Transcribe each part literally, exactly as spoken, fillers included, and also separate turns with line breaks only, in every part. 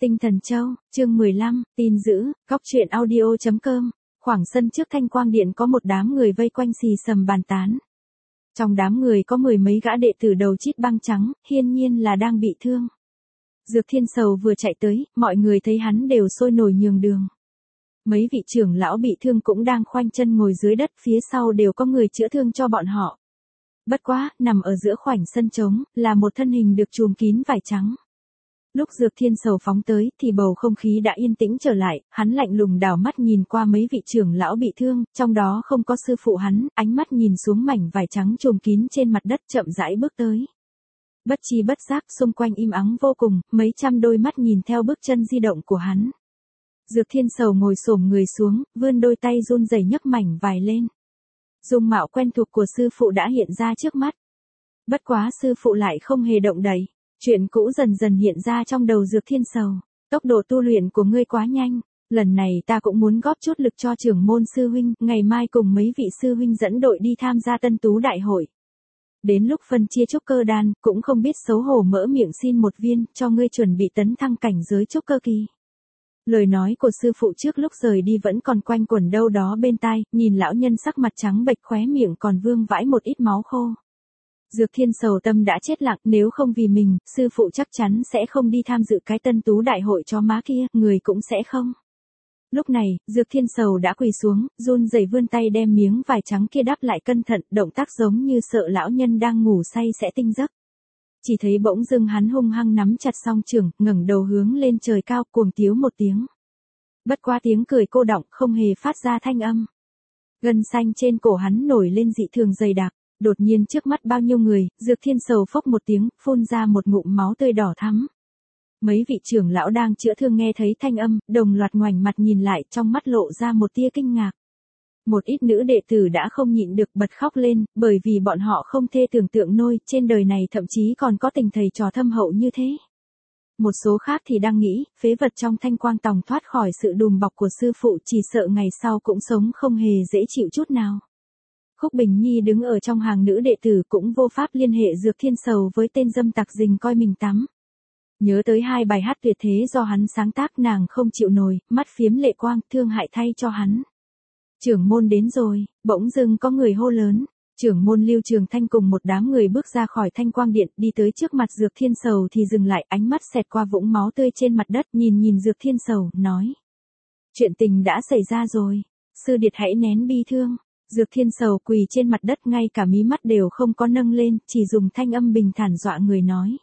Tinh Thần Châu, chương mười lăm, tin dữ, góc truyện audio chấm com. Khoảng sân trước Thanh Quang Điện có một đám người vây quanh xì xầm bàn tán. Trong đám người có mười mấy gã đệ tử đầu chít băng trắng, hiển nhiên là đang bị thương. Dược Thiên Sầu vừa chạy tới, mọi người thấy hắn đều sôi nổi nhường đường. Mấy vị trưởng lão bị thương cũng đang khoanh chân ngồi dưới đất, phía sau đều có người chữa thương cho bọn họ. Bất quá, nằm ở giữa khoảnh sân trống, là một thân hình được trùm kín vải trắng. Lúc Dược Thiên Sầu phóng tới, thì bầu không khí đã yên tĩnh trở lại, hắn lạnh lùng đảo mắt nhìn qua mấy vị trưởng lão bị thương, trong đó không có sư phụ hắn, ánh mắt nhìn xuống mảnh vải trắng trùm kín trên mặt đất chậm rãi bước tới. Bất chi bất giác, xung quanh im ắng vô cùng, mấy trăm đôi mắt nhìn theo bước chân di động của hắn. Dược Thiên Sầu ngồi xổm người xuống, vươn đôi tay run rẩy nhấc mảnh vải lên. Dung mạo quen thuộc của sư phụ đã hiện ra trước mắt. Bất quá sư phụ lại không hề động đậy. Chuyện cũ dần dần hiện ra trong đầu Dược Thiên Sầu. Tốc độ tu luyện của ngươi quá nhanh. Lần này ta cũng muốn góp chút lực cho trưởng môn sư huynh. Ngày mai cùng mấy vị sư huynh dẫn đội đi tham gia Tân Tú Đại hội. Đến lúc phân chia trúc cơ đan, cũng không biết xấu hổ mỡ miệng xin một viên, cho ngươi chuẩn bị tấn thăng cảnh giới trúc cơ kỳ. Lời nói của sư phụ trước lúc rời đi vẫn còn quanh quẩn đâu đó bên tai, nhìn lão nhân sắc mặt trắng bệch khóe miệng còn vương vãi một ít máu khô. Dược Thiên Sầu tâm đã chết lặng, nếu không vì mình, sư phụ chắc chắn sẽ không đi tham dự cái Tân Tú Đại hội cho má kia, người cũng sẽ không. Lúc này, Dược Thiên Sầu đã quỳ xuống, run rẩy vươn tay đem miếng vải trắng kia đắp lại cẩn thận, động tác giống như sợ lão nhân đang ngủ say sẽ tinh giấc. Chỉ thấy bỗng dưng hắn hung hăng nắm chặt song trường, ngẩng đầu hướng lên trời cao, cuồng tiếu một tiếng. Bất qua tiếng cười cô đọng, không hề phát ra thanh âm. Gân xanh trên cổ hắn nổi lên dị thường dày đặc. Đột nhiên trước mắt bao nhiêu người, Dược Thiên Sầu phốc một tiếng, phun ra một ngụm máu tươi đỏ thắm. Mấy vị trưởng lão đang chữa thương nghe thấy thanh âm, đồng loạt ngoảnh mặt nhìn lại, trong mắt lộ ra một tia kinh ngạc. Một ít nữ đệ tử đã không nhịn được bật khóc lên, bởi vì bọn họ không thể tưởng tượng nổi, trên đời này thậm chí còn có tình thầy trò thâm hậu như thế. Một số khác thì đang nghĩ, phế vật trong Thanh Quang Tòng thoát khỏi sự đùm bọc của sư phụ chỉ sợ ngày sau cũng sống không hề dễ chịu chút nào. Khúc Bình Nhi đứng ở trong hàng nữ đệ tử cũng vô pháp liên hệ Dược Thiên Sầu với tên dâm tặc rình coi mình tắm. Nhớ tới hai bài hát tuyệt thế do hắn sáng tác, nàng không chịu nổi, mắt phiếm lệ quang, thương hại thay cho hắn. Trưởng môn đến rồi, bỗng dưng có người hô lớn. Trưởng môn Lưu Trường Thanh cùng một đám người bước ra khỏi Thanh Quang Điện, đi tới trước mặt Dược Thiên Sầu thì dừng lại, ánh mắt xẹt qua vũng máu tươi trên mặt đất, nhìn nhìn Dược Thiên Sầu, nói. Chuyện tình đã xảy ra rồi, sư điệt hãy nén bi thương. Dược Thiên Sầu quỳ trên mặt đất, ngay cả mí mắt đều không có nâng lên, chỉ dùng thanh âm bình thản dọa người nói.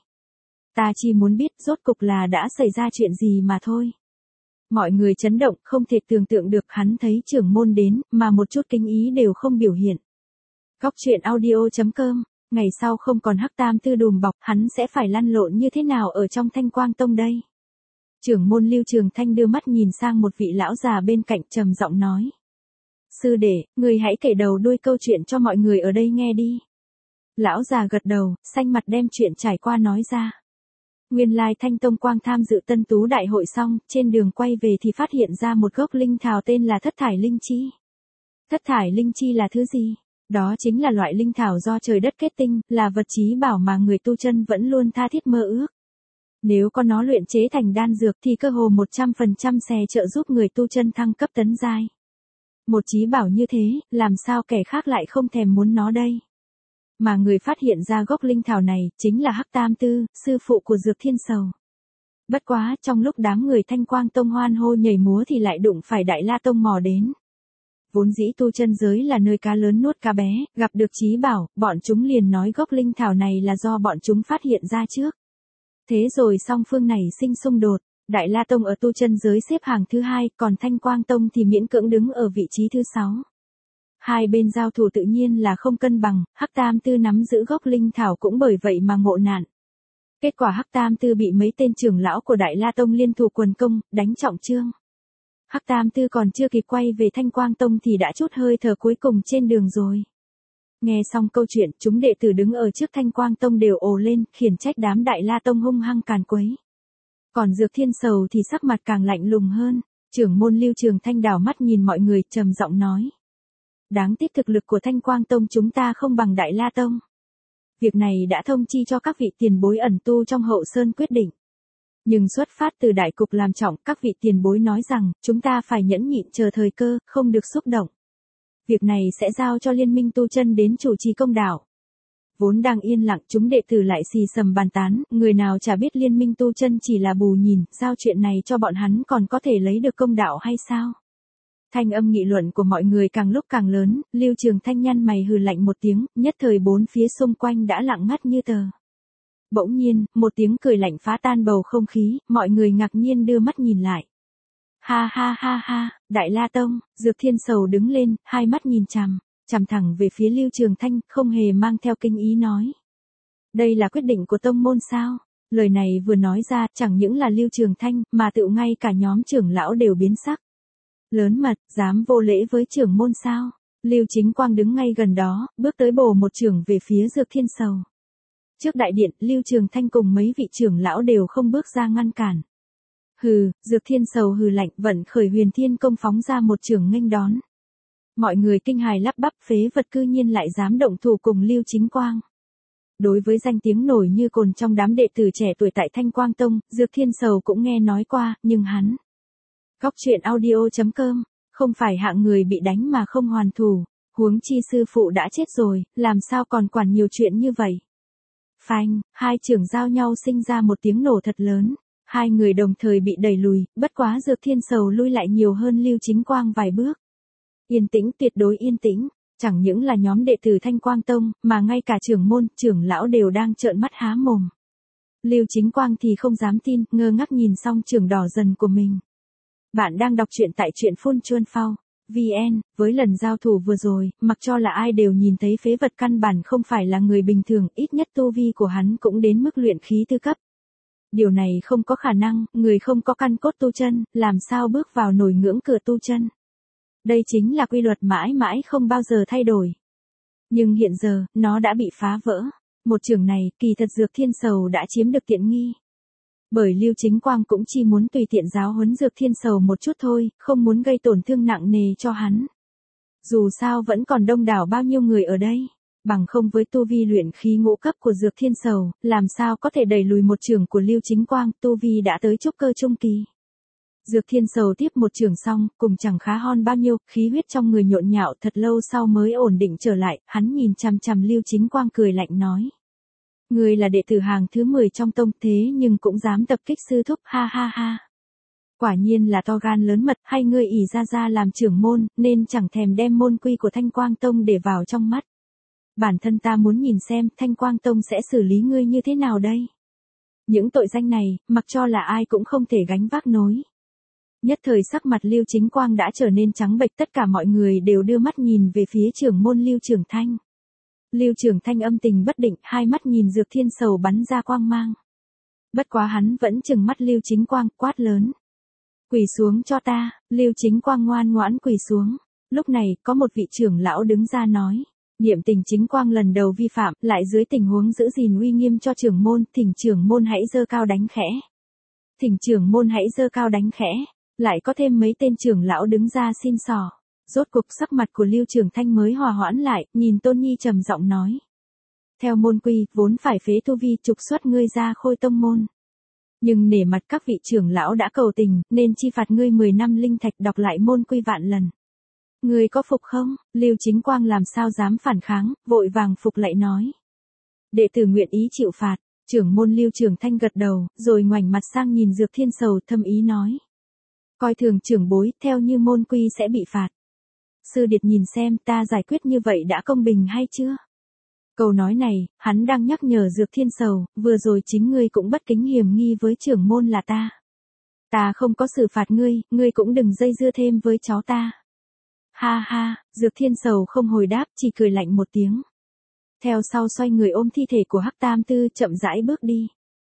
Ta chỉ muốn biết rốt cục là đã xảy ra chuyện gì mà thôi. Mọi người chấn động, không thể tưởng tượng được hắn thấy trưởng môn đến, mà một chút kinh ý đều không biểu hiện. Góc truyện audio chấm com, ngày sau không còn Hắc Tam Tư đùm bọc, hắn sẽ phải lăn lộn như thế nào ở trong Thanh Quang Tông đây? Trưởng môn Lưu Trường Thanh đưa mắt nhìn sang một vị lão già bên cạnh, trầm giọng nói. Sư đệ, người hãy kể đầu đuôi câu chuyện cho mọi người ở đây nghe đi. Lão già gật đầu, xanh mặt đem chuyện trải qua nói ra. Nguyên lai Thanh Tông Quang tham dự Tân Tú Đại hội xong, trên đường quay về thì phát hiện ra một gốc linh thảo tên là Thất Thải Linh Chi. Thất Thải Linh Chi là thứ gì? Đó chính là loại linh thảo do trời đất kết tinh, là vật chí bảo mà người tu chân vẫn luôn tha thiết mơ ước. Nếu có nó luyện chế thành đan dược thì cơ hồ một trăm phần trăm sẽ trợ giúp người tu chân thăng cấp tấn giai. Một chí bảo như thế, làm sao kẻ khác lại không thèm muốn nó đây? Mà người phát hiện ra gốc linh thảo này, chính là Hắc Tam Tư, sư phụ của Dược Thiên Sầu. Bất quá, trong lúc đám người Thanh Quang Tông hoan hô nhảy múa thì lại đụng phải Đại La Tông mò đến. Vốn dĩ tu chân giới là nơi cá lớn nuốt cá bé, gặp được chí bảo, bọn chúng liền nói gốc linh thảo này là do bọn chúng phát hiện ra trước. Thế rồi song phương này sinh xung đột. Đại La Tông ở tu chân giới xếp hàng thứ hai, còn Thanh Quang Tông thì miễn cưỡng đứng ở vị trí thứ sáu. Hai bên giao thủ tự nhiên là không cân bằng, Hắc Tam Tư nắm giữ gốc linh thảo cũng bởi vậy mà ngộ nạn. Kết quả Hắc Tam Tư bị mấy tên trưởng lão của Đại La Tông liên thủ quần công, đánh trọng thương. Hắc Tam Tư còn chưa kịp quay về Thanh Quang Tông thì đã chút hơi thở cuối cùng trên đường rồi. Nghe xong câu chuyện, chúng đệ tử đứng ở trước Thanh Quang Tông đều ồ lên, khiển trách đám Đại La Tông hung hăng càn quấy. Còn Dược Thiên Sầu thì sắc mặt càng lạnh lùng hơn, trưởng môn Lưu Trường Thanh đảo mắt nhìn mọi người, trầm giọng nói. Đáng tiếc thực lực của Thanh Quang Tông chúng ta không bằng Đại La Tông. Việc này đã thông chi cho các vị tiền bối ẩn tu trong Hậu Sơn quyết định. Nhưng xuất phát từ đại cục làm trọng, các vị tiền bối nói rằng, chúng ta phải nhẫn nhịn chờ thời cơ, không được xúc động. Việc này sẽ giao cho liên minh tu chân đến chủ trì công đạo. Vốn đang yên lặng, chúng đệ tử lại xì xầm bàn tán, người nào chả biết liên minh tu chân chỉ là bù nhìn, giao chuyện này cho bọn hắn còn có thể lấy được công đạo hay sao? Thanh âm nghị luận của mọi người càng lúc càng lớn, Lưu Trường Thanh nhăn mày hừ lạnh một tiếng, nhất thời bốn phía xung quanh đã lặng ngắt như tờ. Bỗng nhiên, một tiếng cười lạnh phá tan bầu không khí, mọi người ngạc nhiên đưa mắt nhìn lại. Ha ha ha ha, Đại La Tông, Dược Thiên Sầu đứng lên, hai mắt nhìn chằm, chằm thẳng về phía Lưu Trường Thanh, không hề mang theo kinh ý nói. Đây là quyết định của tông môn sao? Lời này vừa nói ra, chẳng những là Lưu Trường Thanh, mà tựu ngay cả nhóm trưởng lão đều biến sắc. Lớn mật, dám vô lễ với trưởng môn sao? Lưu Chính Quang đứng ngay gần đó, bước tới bổ một trưởng về phía Dược Thiên Sầu. Trước đại điện, Lưu Trường Thanh cùng mấy vị trưởng lão đều không bước ra ngăn cản. Hừ, Dược Thiên Sầu hừ lạnh, vận khởi Huyền Thiên Công phóng ra một trưởng nghênh đón. Mọi người kinh hài lắp bắp, phế vật cư nhiên lại dám động thủ cùng Lưu Chính Quang. Đối với danh tiếng nổi như cồn trong đám đệ tử trẻ tuổi tại Thanh Quang Tông, Dược Thiên Sầu cũng nghe nói qua, nhưng hắn. Góc truyện audio chấm com, không phải hạng người bị đánh mà không hoàn thủ, huống chi sư phụ đã chết rồi, làm sao còn quản nhiều chuyện như vậy. Phanh, hai trưởng giao nhau sinh ra một tiếng nổ thật lớn, hai người đồng thời bị đẩy lùi, bất quá Dược Thiên Sầu lui lại nhiều hơn Lưu Chính Quang vài bước. Yên tĩnh, tuyệt đối yên tĩnh, chẳng những là nhóm đệ tử Thanh Quang Tông, mà ngay cả trưởng môn, trưởng lão đều đang trợn mắt há mồm. Lưu Chính Quang thì không dám tin, ngơ ngác nhìn song trưởng đỏ dần của mình. Bạn đang đọc truyện tại truyện phun chuân phao vê en, với lần giao thủ vừa rồi, mặc cho là ai đều nhìn thấy phế vật căn bản không phải là người bình thường, ít nhất tu vi của hắn cũng đến mức luyện khí tư cấp. Điều này không có khả năng, người không có căn cốt tu chân, làm sao bước vào nổi ngưỡng cửa tu chân. Đây chính là quy luật mãi mãi không bao giờ thay đổi. Nhưng hiện giờ, nó đã bị phá vỡ. Một trường này, kỳ thật Dược Thiên Sầu đã chiếm được tiện nghi. Bởi Lưu Chính Quang cũng chỉ muốn tùy tiện giáo huấn Dược Thiên Sầu một chút thôi, không muốn gây tổn thương nặng nề cho hắn. Dù sao vẫn còn đông đảo bao nhiêu người ở đây, bằng không với tu vi luyện khí ngũ cấp của Dược Thiên Sầu, làm sao có thể đẩy lùi một trường của Lưu Chính Quang, tu vi đã tới trúc cơ trung kỳ. Dược Thiên Sầu tiếp một trường xong, cùng chẳng khá hon bao nhiêu, khí huyết trong người nhộn nhạo, thật lâu sau mới ổn định trở lại, hắn nhìn chằm chằm Lưu Chính Quang cười lạnh nói. Ngươi là đệ tử hàng thứ mười trong tông thế nhưng cũng dám tập kích sư thúc, ha ha ha. Quả nhiên là to gan lớn mật, hay ngươi ỷ ra ra làm trưởng môn, nên chẳng thèm đem môn quy của Thanh Quang Tông để vào trong mắt. Bản thân ta muốn nhìn xem Thanh Quang Tông sẽ xử lý ngươi như thế nào đây. Những tội danh này, mặc cho là ai cũng không thể gánh vác nổi. Nhất thời sắc mặt Lưu Chính Quang đã trở nên trắng bệch, tất cả mọi người đều đưa mắt nhìn về phía trưởng môn Lưu Trường Thanh. Lưu Trường Thanh âm tình bất định, hai mắt nhìn Dược Thiên Sầu bắn ra quang mang. Bất quá hắn vẫn trừng mắt Lưu Chính Quang, quát lớn. Quỳ xuống cho ta, Lưu Chính Quang ngoan ngoãn quỳ xuống. Lúc này, có một vị trưởng lão đứng ra nói. Niệm Tình Chính Quang lần đầu vi phạm, lại dưới tình huống giữ gìn uy nghiêm cho trưởng môn, thỉnh trưởng môn hãy giơ cao đánh khẽ. Thỉnh trưởng môn hãy giơ cao đánh khẽ. Lại có thêm mấy tên trưởng lão đứng ra xin xỏ. Rốt cục sắc mặt của Lưu Trường Thanh mới hòa hoãn lại, nhìn Tôn Nhi trầm giọng nói. Theo môn quy, vốn phải phế tu vi trục xuất ngươi ra Khôi Tông môn. Nhưng nể mặt các vị trưởng lão đã cầu tình, nên chi phạt ngươi mười năm linh thạch, đọc lại môn quy vạn lần. Ngươi có phục không? Lưu Chính Quang làm sao dám phản kháng, vội vàng phục lại nói. Đệ tử nguyện ý chịu phạt, trưởng môn Lưu Trường Thanh gật đầu, rồi ngoảnh mặt sang nhìn Dược Thiên Sầu thâm ý nói. Coi thường trưởng bối, theo như môn quy sẽ bị phạt. Sư điệt nhìn xem ta giải quyết như vậy đã công bình hay chưa? Câu nói này, hắn đang nhắc nhở Dược Thiên Sầu, vừa rồi chính ngươi cũng bất kính hiềm nghi với trưởng môn là ta. Ta không có xử phạt ngươi, ngươi cũng đừng dây dưa thêm với cháu ta. Ha ha, Dược Thiên Sầu không hồi đáp, chỉ cười lạnh một tiếng. Theo sau xoay người ôm thi thể của Hắc Tam Tư chậm rãi bước đi.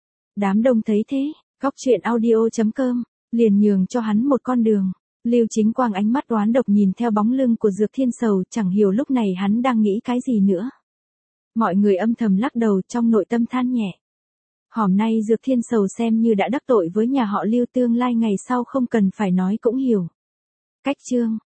Đám đông thấy thế, góc truyện audio chấm com, liền nhường cho hắn một con đường. Lưu Chính Quang ánh mắt đoán độc nhìn theo bóng lưng của Dược Thiên Sầu, chẳng hiểu lúc này hắn đang nghĩ cái gì nữa. Mọi người âm thầm lắc đầu trong nội tâm than nhẹ. Hôm nay Dược Thiên Sầu xem như đã đắc tội với nhà họ Lưu, tương lai ngày sau không cần phải nói cũng hiểu. Cách chương